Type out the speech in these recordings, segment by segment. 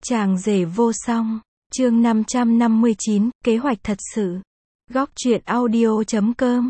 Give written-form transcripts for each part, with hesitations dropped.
Chàng rể vô song. Chương 559, kế hoạch thật sự. Góc truyện audio.com.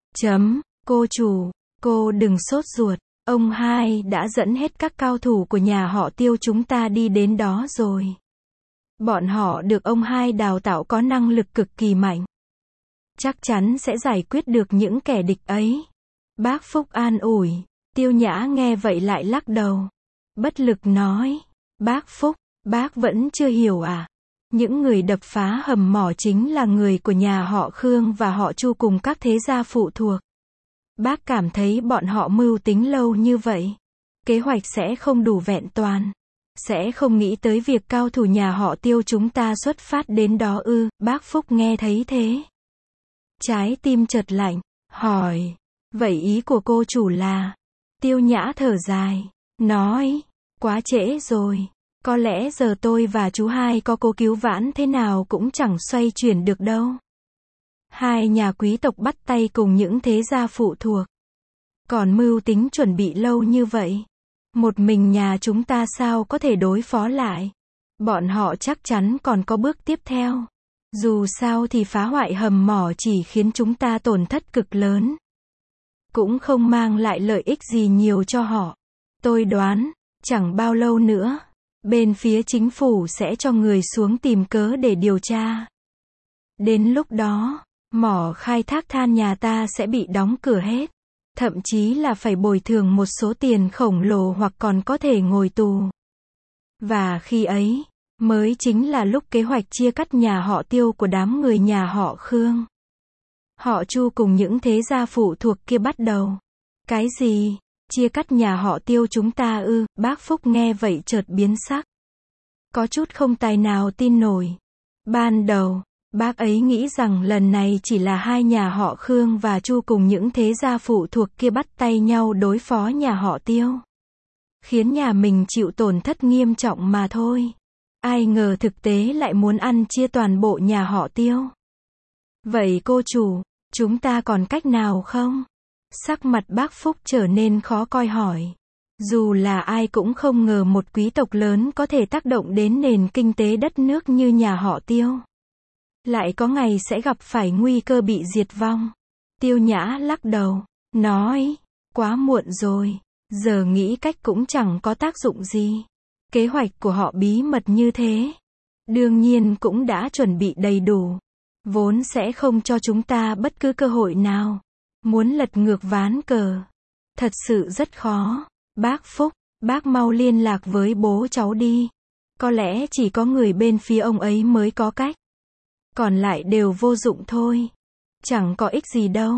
Cô chủ, cô đừng sốt ruột. Ông hai đã dẫn hết các cao thủ của nhà họ Tiêu chúng ta đi đến đó rồi. Bọn họ được ông hai đào tạo có năng lực cực kỳ mạnh. Chắc chắn sẽ giải quyết được những kẻ địch ấy. Bác Phúc an ủi. Tiêu Nhã nghe vậy lại lắc đầu. Bất lực nói. Bác Phúc, bác vẫn chưa hiểu à? Những người đập phá hầm mỏ chính là người của nhà họ Khương và họ Chu cùng các thế gia phụ thuộc. Bác cảm thấy bọn họ mưu tính lâu như vậy. Kế hoạch sẽ không đủ vẹn toàn. Sẽ không nghĩ tới việc cao thủ nhà họ Tiêu chúng ta xuất phát đến đó ư? Bác Phúc nghe thấy thế. Trái tim chợt lạnh, hỏi. Vậy ý của cô chủ là? Tiêu Nhã thở dài, nói. Quá trễ rồi. Có lẽ giờ tôi và chú hai có cố cứu vãn thế nào cũng chẳng xoay chuyển được đâu. Hai nhà quý tộc bắt tay cùng những thế gia phụ thuộc. Còn mưu tính chuẩn bị lâu như vậy. Một mình nhà chúng ta sao có thể đối phó lại. Bọn họ chắc chắn còn có bước tiếp theo. Dù sao thì phá hoại hầm mỏ chỉ khiến chúng ta tổn thất cực lớn. Cũng không mang lại lợi ích gì nhiều cho họ. Tôi đoán, chẳng bao lâu nữa, bên phía chính phủ sẽ cho người xuống tìm cớ để điều tra. Đến lúc đó, mỏ khai thác than nhà ta sẽ bị đóng cửa hết. Thậm chí là phải bồi thường một số tiền khổng lồ hoặc còn có thể ngồi tù. Và khi ấy, mới chính là lúc kế hoạch chia cắt nhà họ Tiêu của đám người nhà họ Khương. Họ Chu cùng những thế gia phụ thuộc kia bắt đầu. Cái gì? Chia cắt nhà họ Tiêu chúng ta ư? Bác Phúc nghe vậy chợt biến sắc. Có chút không tài nào tin nổi. Ban đầu, bác ấy nghĩ rằng lần này chỉ là hai nhà họ Khương và Chu cùng những thế gia phụ thuộc kia bắt tay nhau đối phó nhà họ Tiêu. Khiến nhà mình chịu tổn thất nghiêm trọng mà thôi. Ai ngờ thực tế lại muốn ăn chia toàn bộ nhà họ Tiêu. Vậy cô chủ, chúng ta còn cách nào không? Sắc mặt bác Phúc trở nên khó coi hỏi. Dù là ai cũng không ngờ một quý tộc lớn có thể tác động đến nền kinh tế đất nước như nhà họ Tiêu. Lại có ngày sẽ gặp phải nguy cơ bị diệt vong. Tiêu Nhã lắc đầu, nói, quá muộn rồi, giờ nghĩ cách cũng chẳng có tác dụng gì. Kế hoạch của họ bí mật như thế. Đương nhiên cũng đã chuẩn bị đầy đủ. Vốn sẽ không cho chúng ta bất cứ cơ hội nào. Muốn lật ngược ván cờ. Thật sự rất khó. Bác Phúc, bác mau liên lạc với bố cháu đi. Có lẽ chỉ có người bên phía ông ấy mới có cách. Còn lại đều vô dụng thôi. Chẳng có ích gì đâu.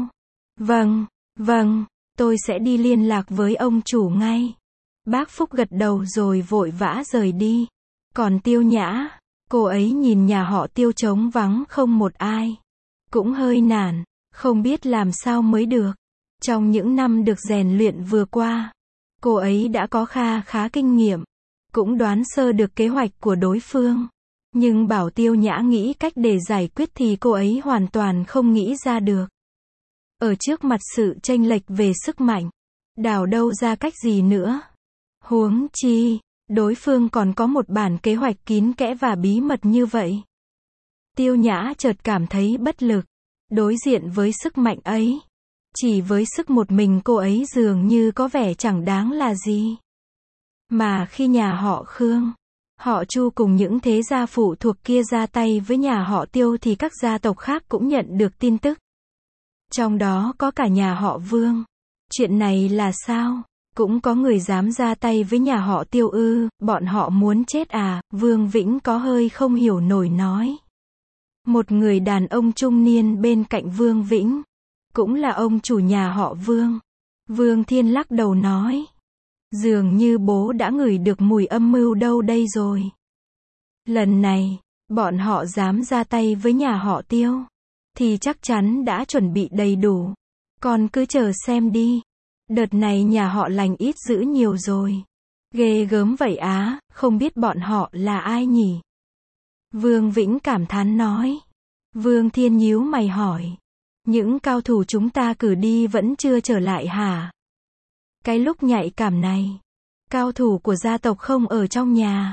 Vâng, tôi sẽ đi liên lạc với ông chủ ngay. Bác Phúc gật đầu rồi vội vã rời đi. Còn Tiêu Nhã, cô ấy nhìn nhà họ Tiêu trống vắng không một ai. Cũng hơi nản, không biết làm sao mới được. Trong những năm được rèn luyện vừa qua, cô ấy đã có khá kinh nghiệm. Cũng đoán sơ được kế hoạch của đối phương. Nhưng bảo Tiêu Nhã nghĩ cách để giải quyết thì cô ấy hoàn toàn không nghĩ ra được. Ở trước mặt sự chênh lệch về sức mạnh, đào đâu ra cách gì nữa. Huống chi, đối phương còn có một bản kế hoạch kín kẽ và bí mật như vậy. Tiêu Nhã chợt cảm thấy bất lực. Đối diện với sức mạnh ấy, chỉ với sức một mình cô ấy dường như có vẻ chẳng đáng là gì. Mà khi nhà họ Khương, họ Chu cùng những thế gia phụ thuộc kia ra tay với nhà họ Tiêu thì các gia tộc khác cũng nhận được tin tức. Trong đó có cả nhà họ Vương. Chuyện này là sao? Cũng có người dám ra tay với nhà họ Tiêu ư? Bọn họ muốn chết à? Vương Vĩnh có hơi không hiểu nổi nói. Một người đàn ông trung niên bên cạnh Vương Vĩnh, cũng là ông chủ nhà họ Vương. Vương Thiên lắc đầu nói. Dường như bố đã ngửi được mùi âm mưu đâu đây rồi. Lần này, bọn họ dám ra tay với nhà họ Tiêu, thì chắc chắn đã chuẩn bị đầy đủ. Còn cứ chờ xem đi. Đợt này nhà họ lành ít dữ nhiều rồi. Ghê gớm vậy á, không biết bọn họ là ai nhỉ? Vương Vĩnh cảm thán nói. Vương Thiên nhíu mày hỏi. Những cao thủ chúng ta cử đi vẫn chưa trở lại hả? Cái lúc nhạy cảm này, cao thủ của gia tộc không ở trong nhà.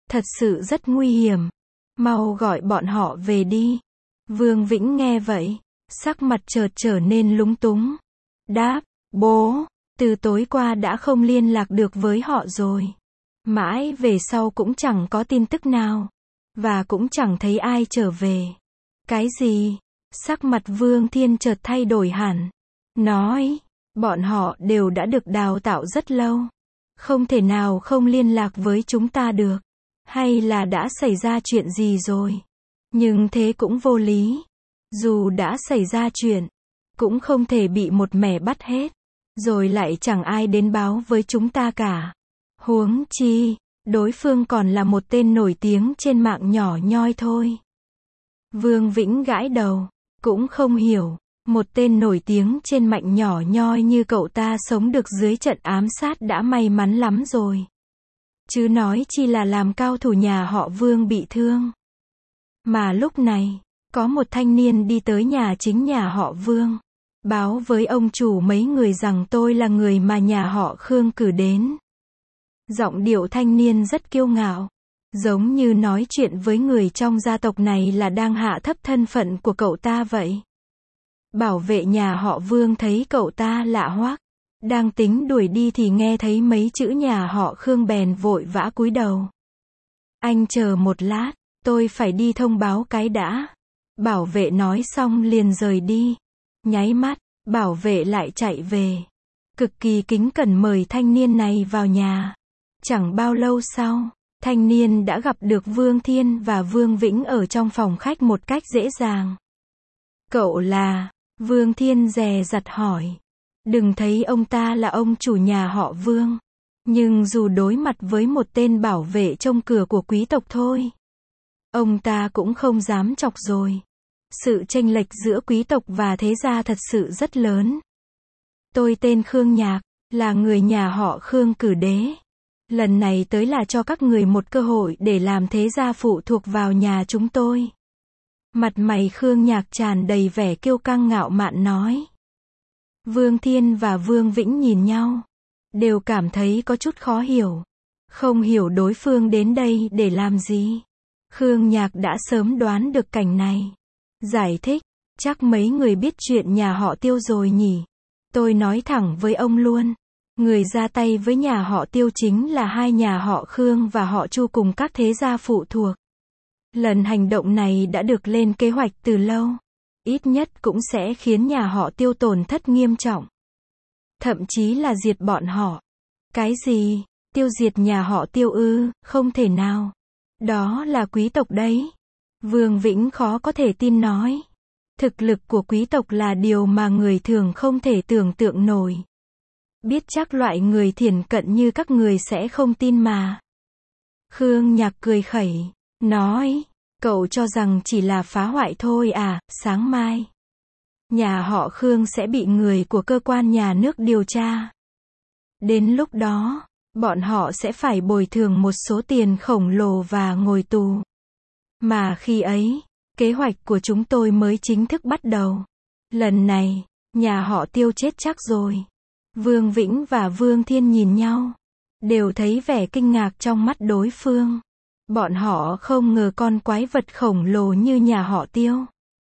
Thật sự rất nguy hiểm. Mau gọi bọn họ về đi. Vương Vĩnh nghe vậy, sắc mặt chợt trở nên lúng túng. Đáp, bố, từ tối qua đã không liên lạc được với họ rồi. Mãi về sau cũng chẳng có tin tức nào. Và cũng chẳng thấy ai trở về. Cái gì? Sắc mặt Vương Thiên chợt thay đổi hẳn. Nói, bọn họ đều đã được đào tạo rất lâu. Không thể nào không liên lạc với chúng ta được. Hay là đã xảy ra chuyện gì rồi? Nhưng thế cũng vô lý. Dù đã xảy ra chuyện, cũng không thể bị một mẻ bắt hết. Rồi lại chẳng ai đến báo với chúng ta cả. Huống chi, đối phương còn là một tên nổi tiếng trên mạng nhỏ nhoi thôi. Vương Vĩnh gãi đầu, cũng không hiểu, một tên nổi tiếng trên mạng nhỏ nhoi như cậu ta sống được dưới trận ám sát đã may mắn lắm rồi. Chứ nói chi là làm cao thủ nhà họ Vương bị thương. Mà lúc này, có một thanh niên đi tới nhà chính nhà họ Vương, báo với ông chủ mấy người rằng tôi là người mà nhà họ Khương cử đến. Giọng điệu thanh niên rất kiêu ngạo, giống như nói chuyện với người trong gia tộc này là đang hạ thấp thân phận của cậu ta vậy. Bảo vệ nhà họ Vương thấy cậu ta lạ hoắc, đang tính đuổi đi thì nghe thấy mấy chữ nhà họ Khương bèn vội vã cúi đầu. Anh chờ một lát, tôi phải đi thông báo cái đã. Bảo vệ nói xong liền rời đi. Nháy mắt, bảo vệ lại chạy về. Cực kỳ kính cẩn mời thanh niên này vào nhà. Chẳng bao lâu sau, thanh niên đã gặp được Vương Thiên và Vương Vĩnh ở trong phòng khách một cách dễ dàng. Cậu là? Vương Thiên dè dặt hỏi. Đừng thấy ông ta là ông chủ nhà họ Vương. Nhưng dù đối mặt với một tên bảo vệ trông cửa của quý tộc thôi, ông ta cũng không dám chọc rồi. Sự chênh lệch giữa quý tộc và thế gia thật sự rất lớn. Tôi tên Khương Nhạc, là người nhà họ Khương cử đế. Lần này tới là cho các người một cơ hội để làm thế gia phụ thuộc vào nhà chúng tôi. Mặt mày Khương Nhạc tràn đầy vẻ kiêu căng ngạo mạn nói. Vương Thiên và Vương Vĩnh nhìn nhau, đều cảm thấy có chút khó hiểu. Không hiểu đối phương đến đây để làm gì. Khương Nhạc đã sớm đoán được cảnh này. Giải thích, chắc mấy người biết chuyện nhà họ Tiêu rồi nhỉ. Tôi nói thẳng với ông luôn. Người ra tay với nhà họ Tiêu chính là hai nhà họ Khương và họ Chu cùng các thế gia phụ thuộc. Lần hành động này đã được lên kế hoạch từ lâu. Ít nhất cũng sẽ khiến nhà họ Tiêu tổn thất nghiêm trọng. Thậm chí là diệt bọn họ. Cái gì? Tiêu diệt nhà họ Tiêu ư? Không thể nào. Đó là quý tộc đấy. Vương Vĩnh khó có thể tin nói. Thực lực của quý tộc là điều mà người thường không thể tưởng tượng nổi. Biết chắc loại người thiển cận như các người sẽ không tin mà. Khương Nhạc cười khẩy, nói, cậu cho rằng chỉ là phá hoại thôi à, sáng mai. Nhà họ Khương sẽ bị người của cơ quan nhà nước điều tra. Đến lúc đó, bọn họ sẽ phải bồi thường một số tiền khổng lồ và ngồi tù. Mà khi ấy, kế hoạch của chúng tôi mới chính thức bắt đầu. Lần này, nhà họ Tiêu chết chắc rồi. Vương Vĩnh và Vương Thiên nhìn nhau, đều thấy vẻ kinh ngạc trong mắt đối phương. Bọn họ không ngờ con quái vật khổng lồ như nhà họ Tiêu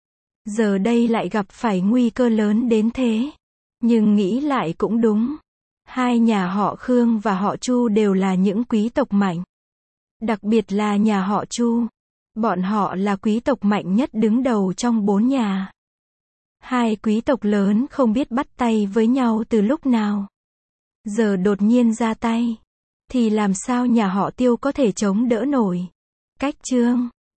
giờ đây lại gặp phải nguy cơ lớn đến thế. Nhưng nghĩ lại cũng đúng. Hai nhà họ Khương và họ Chu đều là những quý tộc mạnh. Đặc biệt là nhà họ Chu. Bọn họ là quý tộc mạnh nhất đứng đầu trong 4 nhà. Hai quý tộc lớn không biết bắt tay với nhau từ lúc nào. Giờ đột nhiên ra tay. Thì làm sao nhà họ Tiêu có thể chống đỡ nổi. Cách chương